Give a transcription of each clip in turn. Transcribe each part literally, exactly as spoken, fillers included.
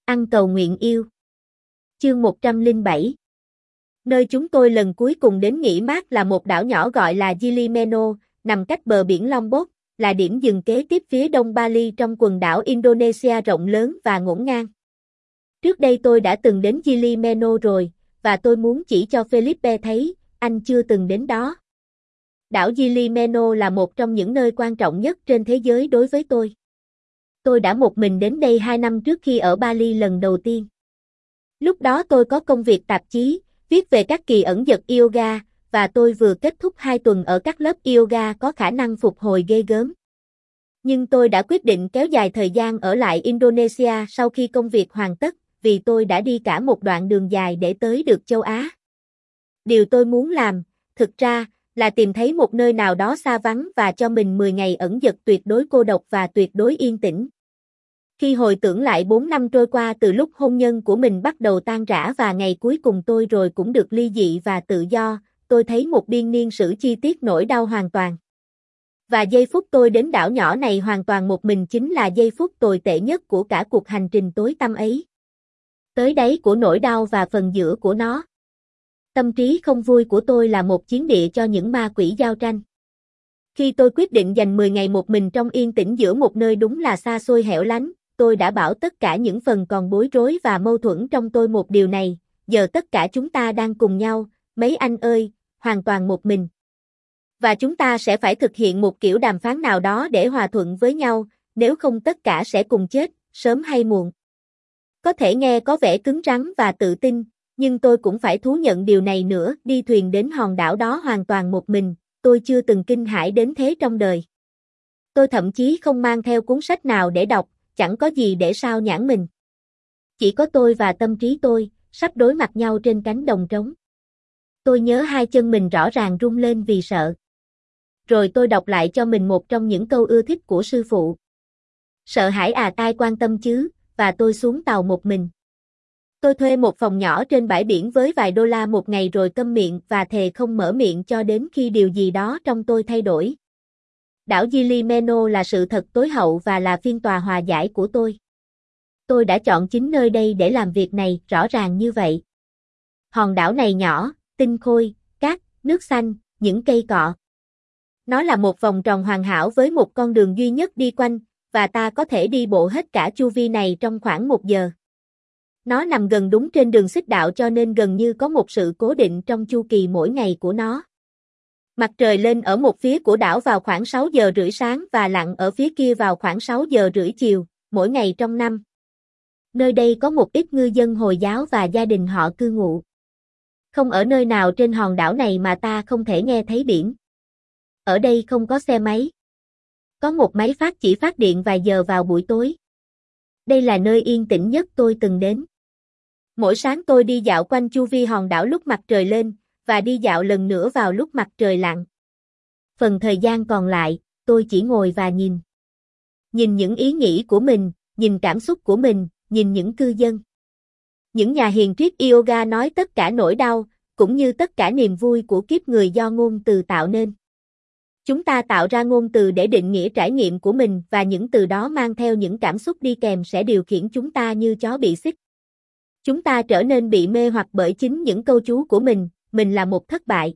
Ăn cầu nguyện yêu. Chương một trăm lẻ bảy. Nơi chúng tôi lần cuối cùng đến nghỉ mát là một đảo nhỏ gọi là Gili Meno, nằm cách bờ biển Lombok, là điểm dừng kế tiếp phía đông Bali trong quần đảo Indonesia rộng lớn và ngổn ngang. Trước đây tôi đã từng đến Gili Meno rồi, và tôi muốn chỉ cho Felipe thấy, anh chưa từng đến đó. Đảo Gili Meno là một trong những nơi quan trọng nhất trên thế giới đối với tôi. Tôi đã một mình đến đây hai năm trước khi ở Bali lần đầu tiên. Lúc đó tôi có công việc tạp chí, viết về các kỳ ẩn dật yoga, và tôi vừa kết thúc hai tuần ở các lớp yoga có khả năng phục hồi ghê gớm. Nhưng tôi đã quyết định kéo dài thời gian ở lại Indonesia sau khi công việc hoàn tất, vì tôi đã đi cả một đoạn đường dài để tới được châu Á. Điều tôi muốn làm, thực ra, là tìm thấy một nơi nào đó xa vắng và cho mình mười ngày ẩn dật tuyệt đối cô độc và tuyệt đối yên tĩnh. Khi hồi tưởng lại bốn năm trôi qua từ lúc hôn nhân của mình bắt đầu tan rã và ngày cuối cùng tôi rồi cũng được ly dị và tự do, tôi thấy một biên niên sử chi tiết nỗi đau hoàn toàn. Và giây phút tôi đến đảo nhỏ này hoàn toàn một mình chính là giây phút tồi tệ nhất của cả cuộc hành trình tối tăm ấy. Tới đáy của nỗi đau và phần giữa của nó. Tâm trí không vui của tôi là một chiến địa cho những ma quỷ giao tranh. Khi tôi quyết định dành mười ngày một mình trong yên tĩnh giữa một nơi đúng là xa xôi hẻo lánh, tôi đã bảo tất cả những phần còn bối rối và mâu thuẫn trong tôi một điều này, giờ tất cả chúng ta đang cùng nhau, mấy anh ơi, hoàn toàn một mình. Và chúng ta sẽ phải thực hiện một kiểu đàm phán nào đó để hòa thuận với nhau, nếu không tất cả sẽ cùng chết, sớm hay muộn. Có thể nghe có vẻ cứng rắn và tự tin, nhưng tôi cũng phải thú nhận điều này nữa, đi thuyền đến hòn đảo đó hoàn toàn một mình, tôi chưa từng kinh hãi đến thế trong đời. Tôi thậm chí không mang theo cuốn sách nào để đọc, chẳng có gì để sao nhãng mình. Chỉ có tôi và tâm trí tôi, sắp đối mặt nhau trên cánh đồng trống. Tôi nhớ hai chân mình rõ ràng rung lên vì sợ. Rồi tôi đọc lại cho mình một trong những câu ưa thích của sư phụ. Sợ hãi à, ai quan tâm chứ, và tôi xuống tàu một mình. Tôi thuê một phòng nhỏ trên bãi biển với vài đô la một ngày rồi câm miệng và thề không mở miệng cho đến khi điều gì đó trong tôi thay đổi. Đảo Gili Meno là sự thật tối hậu và là phiên tòa hòa giải của tôi. Tôi đã chọn chính nơi đây để làm việc này, rõ ràng như vậy. Hòn đảo này nhỏ, tinh khôi, cát, nước xanh, những cây cọ. Nó là một vòng tròn hoàn hảo với một con đường duy nhất đi quanh, và ta có thể đi bộ hết cả chu vi này trong khoảng một giờ. Nó nằm gần đúng trên đường xích đạo cho nên gần như có một sự cố định trong chu kỳ mỗi ngày của nó. Mặt trời lên ở một phía của đảo vào khoảng sáu giờ rưỡi sáng và lặn ở phía kia vào khoảng sáu giờ rưỡi chiều, mỗi ngày trong năm. Nơi đây có một ít ngư dân Hồi giáo và gia đình họ cư ngụ. Không ở nơi nào trên hòn đảo này mà ta không thể nghe thấy biển. Ở đây không có xe máy. Có một máy phát chỉ phát điện vài giờ vào buổi tối. Đây là nơi yên tĩnh nhất tôi từng đến. Mỗi sáng tôi đi dạo quanh chu vi hòn đảo lúc mặt trời lên, và đi dạo lần nữa vào lúc mặt trời lặn. Phần thời gian còn lại, tôi chỉ ngồi và nhìn. Nhìn những ý nghĩ của mình, nhìn cảm xúc của mình, nhìn những cư dân. Những nhà hiền triết yoga nói tất cả nỗi đau, cũng như tất cả niềm vui của kiếp người do ngôn từ tạo nên. Chúng ta tạo ra ngôn từ để định nghĩa trải nghiệm của mình và những từ đó mang theo những cảm xúc đi kèm sẽ điều khiển chúng ta như chó bị xích. Chúng ta trở nên bị mê hoặc bởi chính những câu chú của mình, mình là một thất bại.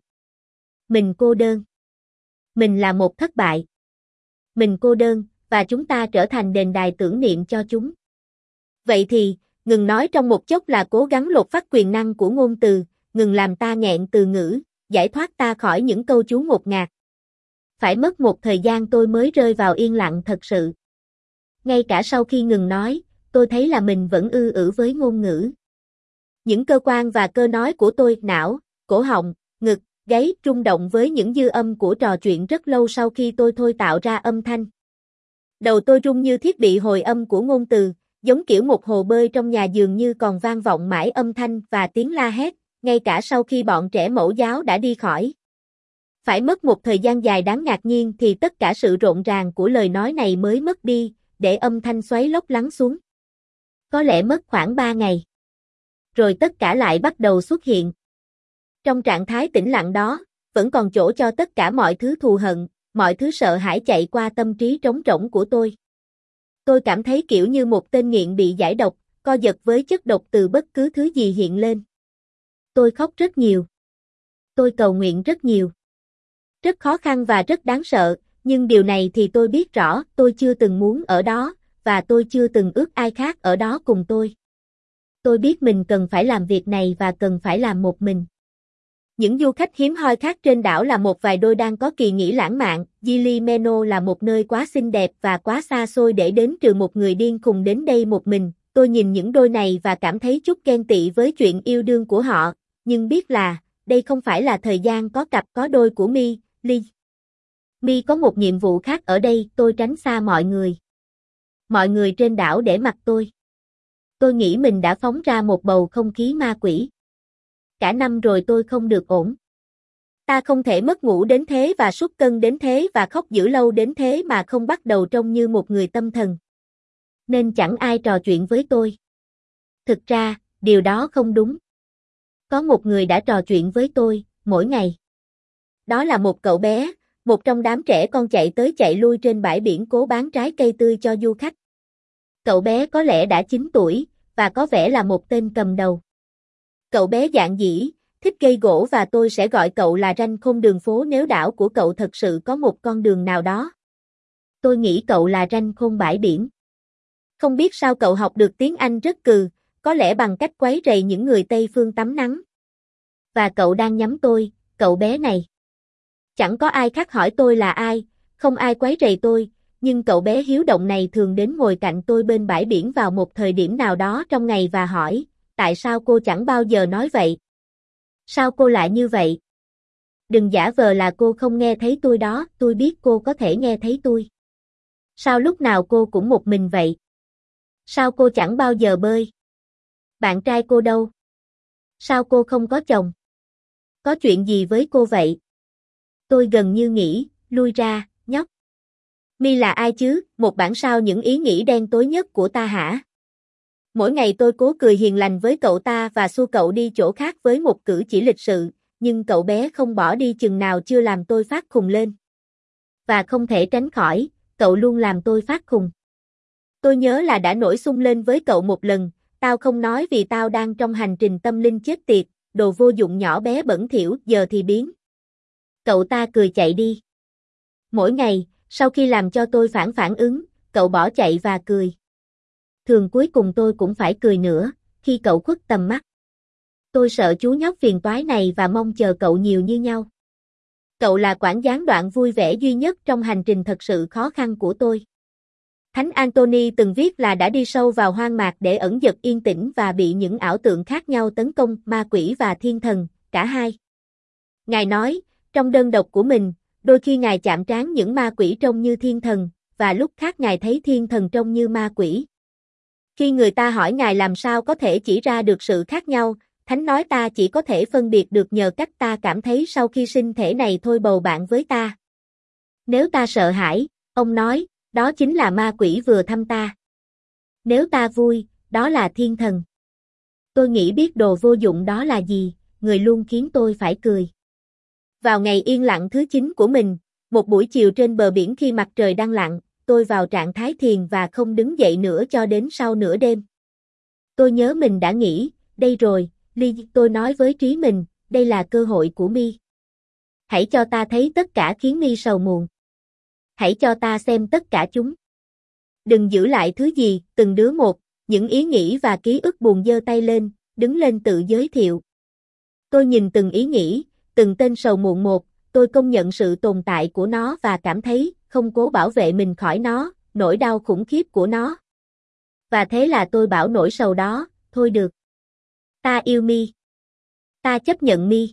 Mình cô đơn. Mình là một thất bại. Mình cô đơn, và chúng ta trở thành đền đài tưởng niệm cho chúng. Vậy thì, ngừng nói trong một chốc là cố gắng lột phát quyền năng của ngôn từ, ngừng làm ta nghẹn từ ngữ, giải thoát ta khỏi những câu chú ngột ngạt. Phải mất một thời gian tôi mới rơi vào yên lặng thật sự. Ngay cả sau khi ngừng nói, tôi thấy là mình vẫn ư ử với ngôn ngữ. Những cơ quan và cơ nói của tôi, não, cổ họng, ngực, gáy rung động với những dư âm của trò chuyện rất lâu sau khi tôi thôi tạo ra âm thanh. Đầu tôi rung như thiết bị hồi âm của ngôn từ, giống kiểu một hồ bơi trong nhà dường như còn vang vọng mãi âm thanh và tiếng la hét, ngay cả sau khi bọn trẻ mẫu giáo đã đi khỏi. Phải mất một thời gian dài đáng ngạc nhiên thì tất cả sự rộn ràng của lời nói này mới mất đi, để âm thanh xoáy lốc lắng xuống. Có lẽ mất khoảng ba ngày. Rồi tất cả lại bắt đầu xuất hiện. Trong trạng thái tĩnh lặng đó, vẫn còn chỗ cho tất cả mọi thứ thù hận, mọi thứ sợ hãi chạy qua tâm trí trống rỗng của tôi. Tôi cảm thấy kiểu như một tên nghiện bị giải độc, co giật với chất độc từ bất cứ thứ gì hiện lên. Tôi khóc rất nhiều. Tôi cầu nguyện rất nhiều. Rất khó khăn và rất đáng sợ, nhưng điều này thì tôi biết rõ, tôi chưa từng muốn ở đó, và tôi chưa từng ước ai khác ở đó cùng tôi. Tôi biết mình cần phải làm việc này và cần phải làm một mình. Những du khách hiếm hoi khác trên đảo là một vài đôi đang có kỳ nghỉ lãng mạn. Gili Meno là một nơi quá xinh đẹp và quá xa xôi để đến trừ một người điên khùng đến đây một mình. Tôi nhìn những đôi này và cảm thấy chút ghen tị với chuyện yêu đương của họ, nhưng biết là, đây không phải là thời gian có cặp có đôi của Mi, Lee. Mi có một nhiệm vụ khác ở đây, tôi tránh xa mọi người. Mọi người trên đảo để mặc tôi. Tôi nghĩ mình đã phóng ra một bầu không khí ma quỷ. Cả năm rồi tôi không được ổn. Ta không thể mất ngủ đến thế và sút cân đến thế và khóc dữ lâu đến thế mà không bắt đầu trông như một người tâm thần. Nên chẳng ai trò chuyện với tôi. Thực ra, điều đó không đúng. Có một người đã trò chuyện với tôi, mỗi ngày. Đó là một cậu bé, một trong đám trẻ con chạy tới chạy lui trên bãi biển cố bán trái cây tươi cho du khách. Cậu bé có lẽ đã chín tuổi, và có vẻ là một tên cầm đầu. Cậu bé dạn dĩ, thích gây gỗ và tôi sẽ gọi cậu là ranh khôn đường phố nếu đảo của cậu thật sự có một con đường nào đó. Tôi nghĩ cậu là ranh khôn bãi biển. Không biết sao cậu học được tiếng Anh rất cừ, có lẽ bằng cách quấy rầy những người Tây phương tắm nắng. Và cậu đang nhắm tôi, cậu bé này. Chẳng có ai khác hỏi tôi là ai, không ai quấy rầy tôi, nhưng cậu bé hiếu động này thường đến ngồi cạnh tôi bên bãi biển vào một thời điểm nào đó trong ngày và hỏi, tại sao cô chẳng bao giờ nói vậy? Sao cô lại như vậy? Đừng giả vờ là cô không nghe thấy tôi đó, tôi biết cô có thể nghe thấy tôi. Sao lúc nào cô cũng một mình vậy? Sao cô chẳng bao giờ bơi? Bạn trai cô đâu? Sao cô không có chồng? Có chuyện gì với cô vậy? Tôi gần như nghĩ, lui ra, nhóc. Mi là ai chứ, một bản sao những ý nghĩ đen tối nhất của ta hả? Mỗi ngày tôi cố cười hiền lành với cậu ta và xua cậu đi chỗ khác với một cử chỉ lịch sự, nhưng cậu bé không bỏ đi chừng nào chưa làm tôi phát khùng lên. Và không thể tránh khỏi, cậu luôn làm tôi phát khùng. Tôi nhớ là đã nổi xung lên với cậu một lần, tao không nói vì tao đang trong hành trình tâm linh chết tiệt, đồ vô dụng nhỏ bé bẩn thỉu, giờ thì biến. Cậu ta cười chạy đi. Mỗi ngày, sau khi làm cho tôi phản phản ứng, cậu bỏ chạy và cười. Thường cuối cùng tôi cũng phải cười nữa, khi cậu khuất tầm mắt. Tôi sợ chú nhóc phiền toái này và mong chờ cậu nhiều như nhau. Cậu là quản gián đoạn vui vẻ duy nhất trong hành trình thật sự khó khăn của tôi. Thánh Anthony từng viết là đã đi sâu vào hoang mạc để ẩn dật yên tĩnh và bị những ảo tượng khác nhau tấn công, ma quỷ và thiên thần, cả hai. Ngài nói, trong đơn độc của mình, đôi khi Ngài chạm trán những ma quỷ trông như thiên thần, và lúc khác Ngài thấy thiên thần trông như ma quỷ. Khi người ta hỏi Ngài làm sao có thể chỉ ra được sự khác nhau, Thánh nói ta chỉ có thể phân biệt được nhờ cách ta cảm thấy sau khi sinh thể này thôi bầu bạn với ta. Nếu ta sợ hãi, ông nói, đó chính là ma quỷ vừa thăm ta. Nếu ta vui, đó là thiên thần. Tôi nghĩ biết đồ vô dụng đó là gì, người luôn khiến tôi phải cười. Vào ngày yên lặng thứ chín của mình, một buổi chiều trên bờ biển khi mặt trời đang lặn, tôi vào trạng thái thiền và không đứng dậy nữa cho đến sau nửa đêm. Tôi nhớ mình đã nghĩ, đây rồi, Lee, tôi nói với trí mình, đây là cơ hội của Mi. Hãy cho ta thấy tất cả khiến Mi sầu muộn. Hãy cho ta xem tất cả chúng. Đừng giữ lại thứ gì, từng đứa một, những ý nghĩ và ký ức buồn giơ tay lên, đứng lên tự giới thiệu. Tôi nhìn từng ý nghĩ, từng tên sầu muộn một, tôi công nhận sự tồn tại của nó và cảm thấy, không cố bảo vệ mình khỏi nó, nỗi đau khủng khiếp của nó. Và thế là tôi bảo nỗi sầu đó, thôi được. Ta yêu Mi. Ta chấp nhận Mi.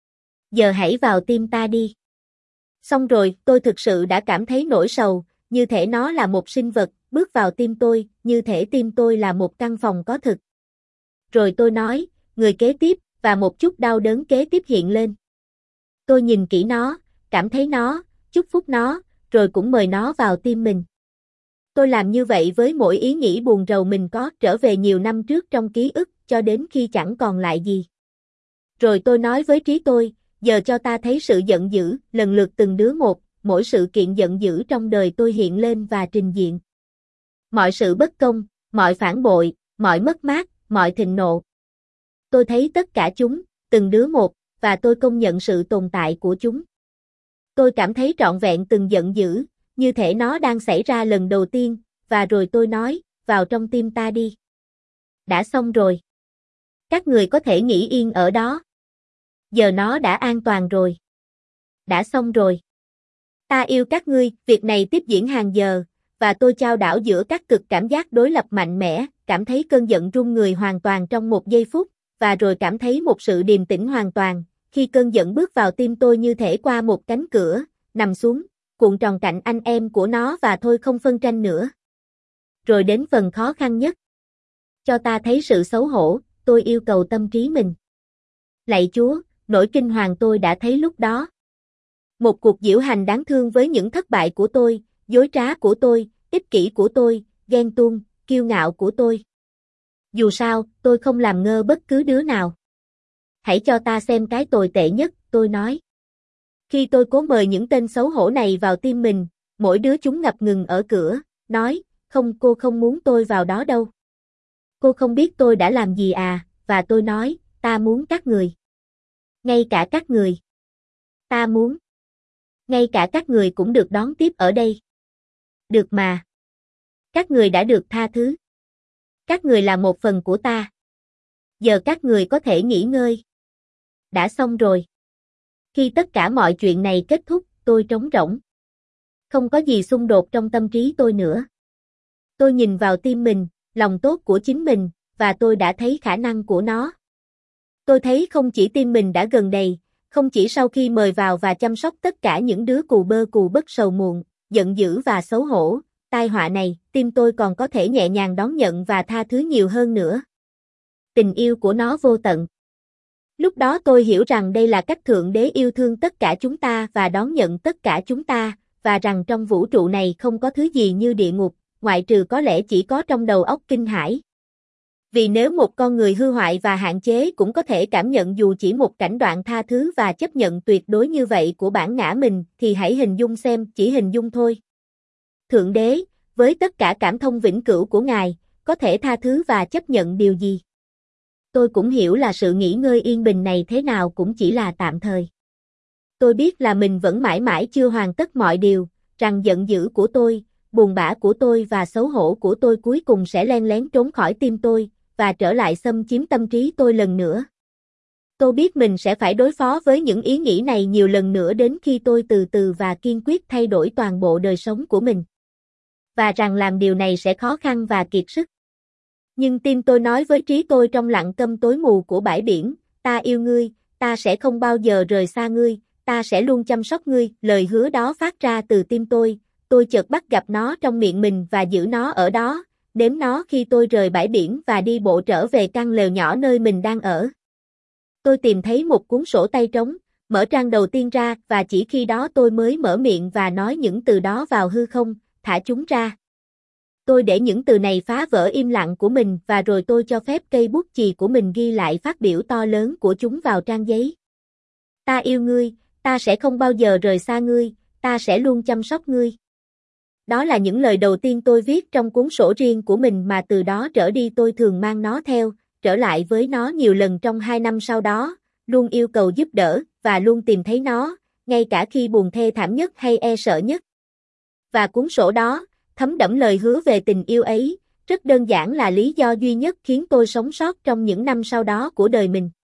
Giờ hãy vào tim ta đi. Xong rồi, tôi thực sự đã cảm thấy nỗi sầu, như thể nó là một sinh vật, bước vào tim tôi, như thể tim tôi là một căn phòng có thực. Rồi tôi nói, người kế tiếp, và một chút đau đớn kế tiếp hiện lên. Tôi nhìn kỹ nó, cảm thấy nó, chúc phúc nó, rồi cũng mời nó vào tim mình. Tôi làm như vậy với mỗi ý nghĩ buồn rầu mình có trở về nhiều năm trước trong ký ức, cho đến khi chẳng còn lại gì. Rồi tôi nói với trí tôi, giờ cho ta thấy sự giận dữ, lần lượt từng đứa một, mỗi sự kiện giận dữ trong đời tôi hiện lên và trình diện. Mọi sự bất công, mọi phản bội, mọi mất mát, mọi thịnh nộ. Tôi thấy tất cả chúng, từng đứa một, và tôi công nhận sự tồn tại của chúng. Tôi cảm thấy trọn vẹn từng giận dữ, như thể nó đang xảy ra lần đầu tiên, và rồi tôi nói, vào trong tim ta đi. Đã xong rồi. Các người có thể nghỉ yên ở đó. Giờ nó đã an toàn rồi. Đã xong rồi. Ta yêu các ngươi, việc này tiếp diễn hàng giờ, và tôi chao đảo giữa các cực cảm giác đối lập mạnh mẽ, cảm thấy cơn giận run người hoàn toàn trong một giây phút, và rồi cảm thấy một sự điềm tĩnh hoàn toàn, khi cơn giận bước vào tim tôi như thể qua một cánh cửa, nằm xuống, cuộn tròn cạnh anh em của nó và thôi không phân tranh nữa. Rồi đến phần khó khăn nhất. Cho ta thấy sự xấu hổ, tôi yêu cầu tâm trí mình. Lạy Chúa, nỗi kinh hoàng tôi đã thấy lúc đó. Một cuộc diễu hành đáng thương với những thất bại của tôi, dối trá của tôi, ích kỷ của tôi, ghen tuông, kiêu ngạo của tôi. Dù sao, tôi không làm ngơ bất cứ đứa nào. Hãy cho ta xem cái tồi tệ nhất, tôi nói. Khi tôi cố mời những tên xấu hổ này vào tim mình, mỗi đứa chúng ngập ngừng ở cửa, nói, không, cô không muốn tôi vào đó đâu. Cô không biết tôi đã làm gì à, và tôi nói, ta muốn các người. Ngay cả các người. Ta muốn. Ngay cả các người cũng được đón tiếp ở đây. Được mà. Các người đã được tha thứ. Các người là một phần của ta. Giờ các người có thể nghỉ ngơi. Đã xong rồi. Khi tất cả mọi chuyện này kết thúc, tôi trống rỗng. Không có gì xung đột trong tâm trí tôi nữa. Tôi nhìn vào tim mình, lòng tốt của chính mình, và tôi đã thấy khả năng của nó. Tôi thấy không chỉ tim mình đã gần đầy, không chỉ sau khi mời vào và chăm sóc tất cả những đứa cù bơ cù bất sầu muộn, giận dữ và xấu hổ, tai họa này, tim tôi còn có thể nhẹ nhàng đón nhận và tha thứ nhiều hơn nữa. Tình yêu của nó vô tận. Lúc đó tôi hiểu rằng đây là cách Thượng Đế yêu thương tất cả chúng ta và đón nhận tất cả chúng ta, và rằng trong vũ trụ này không có thứ gì như địa ngục, ngoại trừ có lẽ chỉ có trong đầu óc kinh hãi. Vì nếu một con người hư hoại và hạn chế cũng có thể cảm nhận dù chỉ một cảnh đoạn tha thứ và chấp nhận tuyệt đối như vậy của bản ngã mình, thì hãy hình dung xem, chỉ hình dung thôi. Thượng Đế, với tất cả cảm thông vĩnh cửu của Ngài, có thể tha thứ và chấp nhận điều gì? Tôi cũng hiểu là sự nghỉ ngơi yên bình này thế nào cũng chỉ là tạm thời. Tôi biết là mình vẫn mãi mãi chưa hoàn tất mọi điều, rằng giận dữ của tôi, buồn bã của tôi và xấu hổ của tôi cuối cùng sẽ len lén trốn khỏi tim tôi, và trở lại xâm chiếm tâm trí tôi lần nữa. Tôi biết mình sẽ phải đối phó với những ý nghĩ này nhiều lần nữa đến khi tôi từ từ và kiên quyết thay đổi toàn bộ đời sống của mình. Và rằng làm điều này sẽ khó khăn và kiệt sức. Nhưng tim tôi nói với trí tôi trong lặng câm tối mù của bãi biển, ta yêu ngươi, ta sẽ không bao giờ rời xa ngươi, ta sẽ luôn chăm sóc ngươi. Lời hứa đó phát ra từ tim tôi, tôi chợt bắt gặp nó trong miệng mình và giữ nó ở đó, đếm nó khi tôi rời bãi biển và đi bộ trở về căn lều nhỏ nơi mình đang ở. Tôi tìm thấy một cuốn sổ tay trống, mở trang đầu tiên ra và chỉ khi đó tôi mới mở miệng và nói những từ đó vào hư không, thả chúng ra. Tôi để những từ này phá vỡ im lặng của mình và rồi tôi cho phép cây bút chì của mình ghi lại phát biểu to lớn của chúng vào trang giấy. Ta yêu ngươi, ta sẽ không bao giờ rời xa ngươi, ta sẽ luôn chăm sóc ngươi. Đó là những lời đầu tiên tôi viết trong cuốn sổ riêng của mình mà từ đó trở đi tôi thường mang nó theo, trở lại với nó nhiều lần trong hai năm sau đó, luôn yêu cầu giúp đỡ và luôn tìm thấy nó, ngay cả khi buồn thê thảm nhất hay e sợ nhất. Và cuốn sổ đó, thấm đẫm lời hứa về tình yêu ấy, rất đơn giản là lý do duy nhất khiến tôi sống sót trong những năm sau đó của đời mình.